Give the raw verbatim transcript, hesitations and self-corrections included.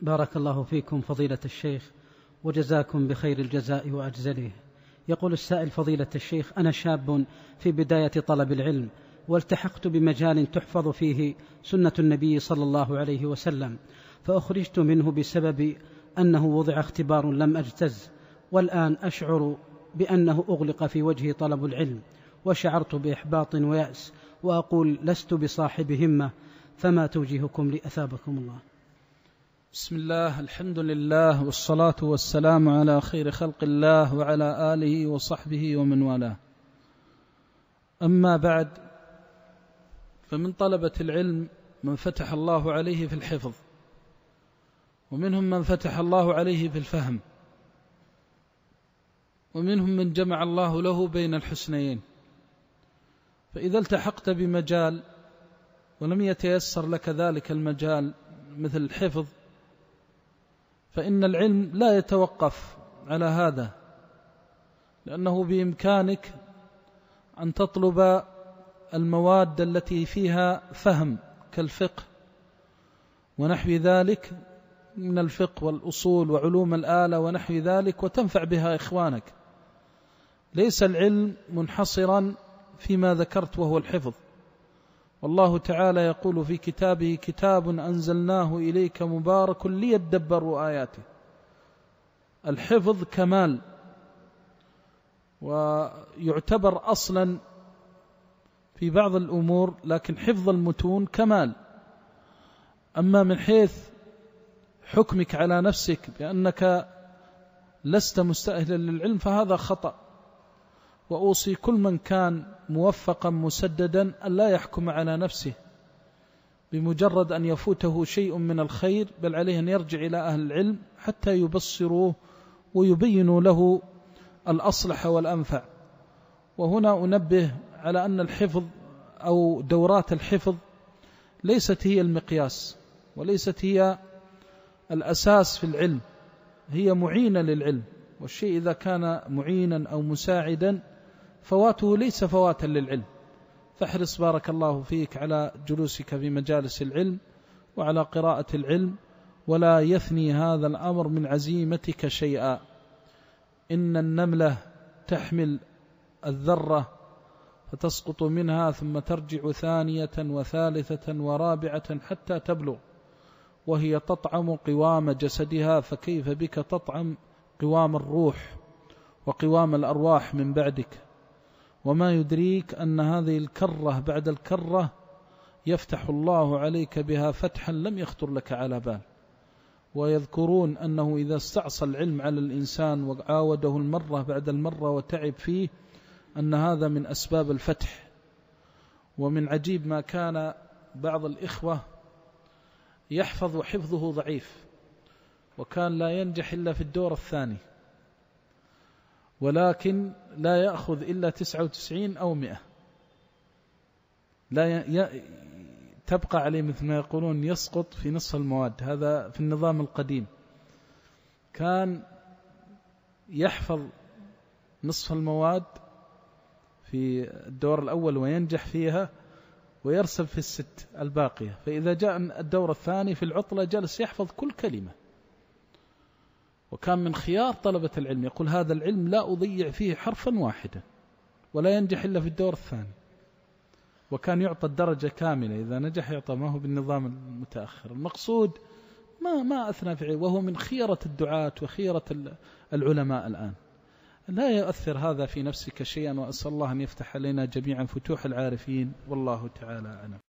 بارك الله فيكم فضيلة الشيخ وجزاكم بخير الجزاء وأجزله. يقول السائل: فضيلة الشيخ، أنا شاب في بداية طلب العلم، والتحقت بمجال تحفظ فيه سنة النبي صلى الله عليه وسلم، فأخرجت منه بسبب أنه وضع اختبار لم أجتز، والآن أشعر بأنه أغلق في وجهي طلب العلم، وشعرت بإحباط ويأس، وأقول لست بصاحب همة، فما توجيهكم لي أثابكم الله؟ بسم الله، الحمد لله، والصلاة والسلام على خير خلق الله وعلى آله وصحبه ومن والاه. أما بعد، فمن طلبة العلم من فتح الله عليه في الحفظ، ومنهم من فتح الله عليه في الفهم، ومنهم من جمع الله له بين الحسنيين. فإذا التحقت بمجال ولم يتيسر لك ذلك المجال مثل الحفظ، فإن العلم لا يتوقف على هذا، لأنه بإمكانك أن تطلب المواد التي فيها فهم كالفقه ونحو ذلك من الفقه والأصول وعلوم الآلة ونحو ذلك، وتنفع بها إخوانك. ليس العلم منحصرا فيما ذكرت وهو الحفظ، والله تعالى يقول في كتابه: كتاب أنزلناه إليك مبارك ليدبروا آياته. الحفظ كمال، ويعتبر أصلا في بعض الأمور، لكن حفظ المتون كمال. أما من حيث حكمك على نفسك بأنك لست مستأهلا للعلم فهذا خطأ. وأوصي كل من كان موفقا مسددا أن لا يحكم على نفسه بمجرد أن يفوته شيء من الخير، بل عليه أن يرجع إلى أهل العلم حتى يبصروه ويبينوا له الأصلح والأنفع. وهنا أنبه على أن الحفظ أو دورات الحفظ ليست هي المقياس، وليست هي الأساس في العلم، هي معينة للعلم، والشيء إذا كان معينا أو مساعدا فواته ليس فواتا للعلم. فاحرص بارك الله فيك على جلوسك في مجالس العلم وعلى قراءة العلم، ولا يثني هذا الأمر من عزيمتك شيئا. إن النملة تحمل الذرة فتسقط منها ثم ترجع ثانية وثالثة ورابعة حتى تبلغ، وهي تطعم قوام جسدها، فكيف بك تطعم قوام الروح وقوام الأرواح من بعدك؟ وما يدريك أن هذه الكرة بعد الكرة يفتح الله عليك بها فتحا لم يخطر لك على بال. ويذكرون أنه إذا استعصى العلم على الإنسان وعاوده المرة بعد المرة وتعب فيه، أن هذا من أسباب الفتح. ومن عجيب ما كان بعض الإخوة يحفظ وحفظه ضعيف، وكان لا ينجح إلا في الدور الثاني، ولكن لا يأخذ إلا تسعة وتسعين أو مئة، لا ي... تبقى عليه مثل ما يقولون يسقط في نصف المواد. هذا في النظام القديم، كان يحفظ نصف المواد في الدور الأول وينجح فيها، ويرسب في الست الباقية، فإذا جاء الدور الثاني في العطلة جلس يحفظ كل كلمة. وكان من خيار طلبة العلم، يقول: هذا العلم لا أضيع فيه حرفا واحدا، ولا ينجح إلا في الدور الثاني. وكان يعطى الدرجة كاملة إذا نجح، يعطى ما هو بالنظام المتأخر. المقصود ما ما أثنى في علم، وهو من خيرة الدعاة وخيرة العلماء الآن. لا يؤثر هذا في نفسك شيئا، وأسأل الله أن يفتح علينا جميعا فتوح العارفين، والله تعالى أعلم.